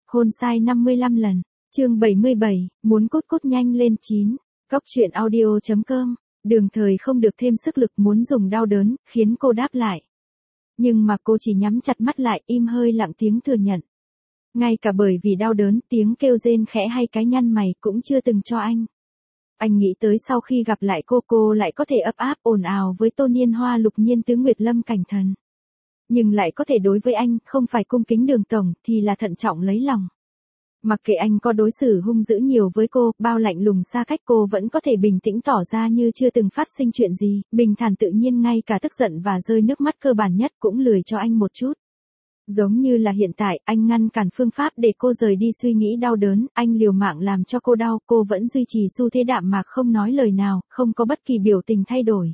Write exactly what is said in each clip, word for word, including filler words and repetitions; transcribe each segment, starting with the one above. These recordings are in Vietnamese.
hôn sai năm mươi lăm lần. Chương bảy mươi bảy, muốn cút cút nhanh lên chín. Cóc truyện audio chấm com. Đường Thời không được thêm sức lực muốn dùng đau đớn, khiến cô đáp lại. Nhưng mà cô chỉ nhắm chặt mắt lại, im hơi lặng tiếng thừa nhận. Ngay cả bởi vì đau đớn, tiếng kêu rên khẽ hay cái nhăn mày cũng chưa từng cho anh. Anh nghĩ tới sau khi gặp lại cô, cô lại có thể ấp áp ồn ào với Tô Niên Hoa, Lục Nhiên Tứ, Nguyệt Lâm, Cảnh Thần. Nhưng lại có thể đối với anh, không phải cung kính Đường tổng, thì là thận trọng lấy lòng. Mặc kệ anh có đối xử hung dữ nhiều với cô, bao lạnh lùng xa cách, cô vẫn có thể bình tĩnh tỏ ra như chưa từng phát sinh chuyện gì, bình thản tự nhiên, ngay cả tức giận và rơi nước mắt cơ bản nhất cũng lười cho anh một chút. Giống như là hiện tại, anh ngăn cản phương pháp để cô rời đi suy nghĩ đau đớn, anh liều mạng làm cho cô đau, cô vẫn duy trì xu thế đạm mạc không nói lời nào, không có bất kỳ biểu tình thay đổi.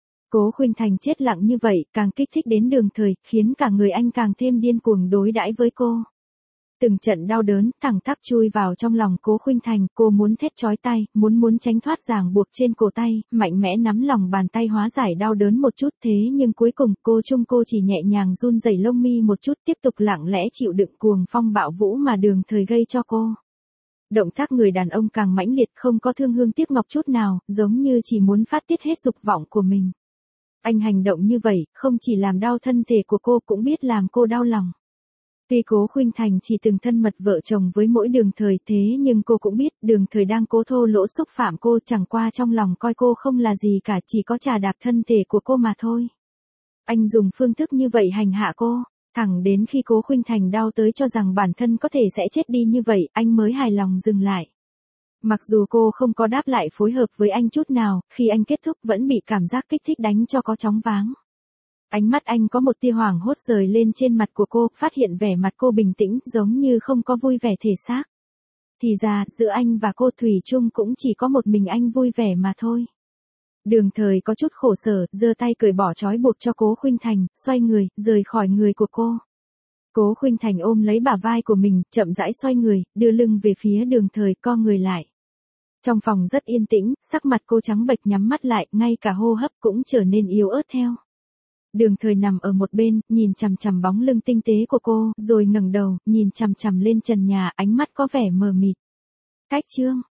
Cố Khuynh Thành chết lặng như vậy, càng kích thích đến Đường Thời, khiến cả người anh càng thêm điên cuồng đối đãi với cô. Từng trận đau đớn, thẳng tắp chui vào trong lòng Cố Khuynh Thành, cô muốn thét chói tai, muốn muốn tránh thoát ràng buộc trên cổ tay, mạnh mẽ nắm lòng bàn tay hóa giải đau đớn một chút, thế nhưng cuối cùng, cô chung cô chỉ nhẹ nhàng run rẩy lông mi một chút, tiếp tục lặng lẽ chịu đựng cuồng phong bạo vũ mà Đường Thời gây cho cô. Động tác người đàn ông càng mãnh liệt, không có thương hương tiếc ngọc chút nào, giống như chỉ muốn phát tiết hết dục vọng của mình. Anh hành động như vậy, không chỉ làm đau thân thể của cô, cũng biết làm cô đau lòng. Tuy Cố Khuynh Thành chỉ từng thân mật vợ chồng với mỗi Đường Thời, thế nhưng cô cũng biết Đường Thời đang cố thô lỗ xúc phạm cô, chẳng qua trong lòng coi cô không là gì cả, chỉ có trà đạp thân thể của cô mà thôi. Anh dùng phương thức như vậy hành hạ cô, thẳng đến khi Cố Khuynh Thành đau tới cho rằng bản thân có thể sẽ chết đi như vậy, anh mới hài lòng dừng lại. Mặc dù cô không có đáp lại phối hợp với anh chút nào, khi anh kết thúc vẫn bị cảm giác kích thích đánh cho có chóng váng. Ánh mắt anh có một tia hoảng hốt rời lên trên mặt của cô, phát hiện vẻ mặt cô bình tĩnh, giống như không có vui vẻ thể xác. Thì ra, giữa anh và cô thủy chung cũng chỉ có một mình anh vui vẻ mà thôi. Đường Thời có chút khổ sở, giơ tay cởi bỏ trói buộc cho Cố Khuynh Thành, xoay người, rời khỏi người của cô. Cố Khuynh Thành ôm lấy bả vai của mình, chậm rãi xoay người, đưa lưng về phía Đường Thời, co người lại. Trong phòng rất yên tĩnh, sắc mặt cô trắng bệch nhắm mắt lại, ngay cả hô hấp cũng trở nên yếu ớt theo. Đường Thời nằm ở một bên, nhìn chằm chằm bóng lưng tinh tế của cô, rồi ngẩng đầu, nhìn chằm chằm lên trần nhà, ánh mắt có vẻ mờ mịt. Cách chương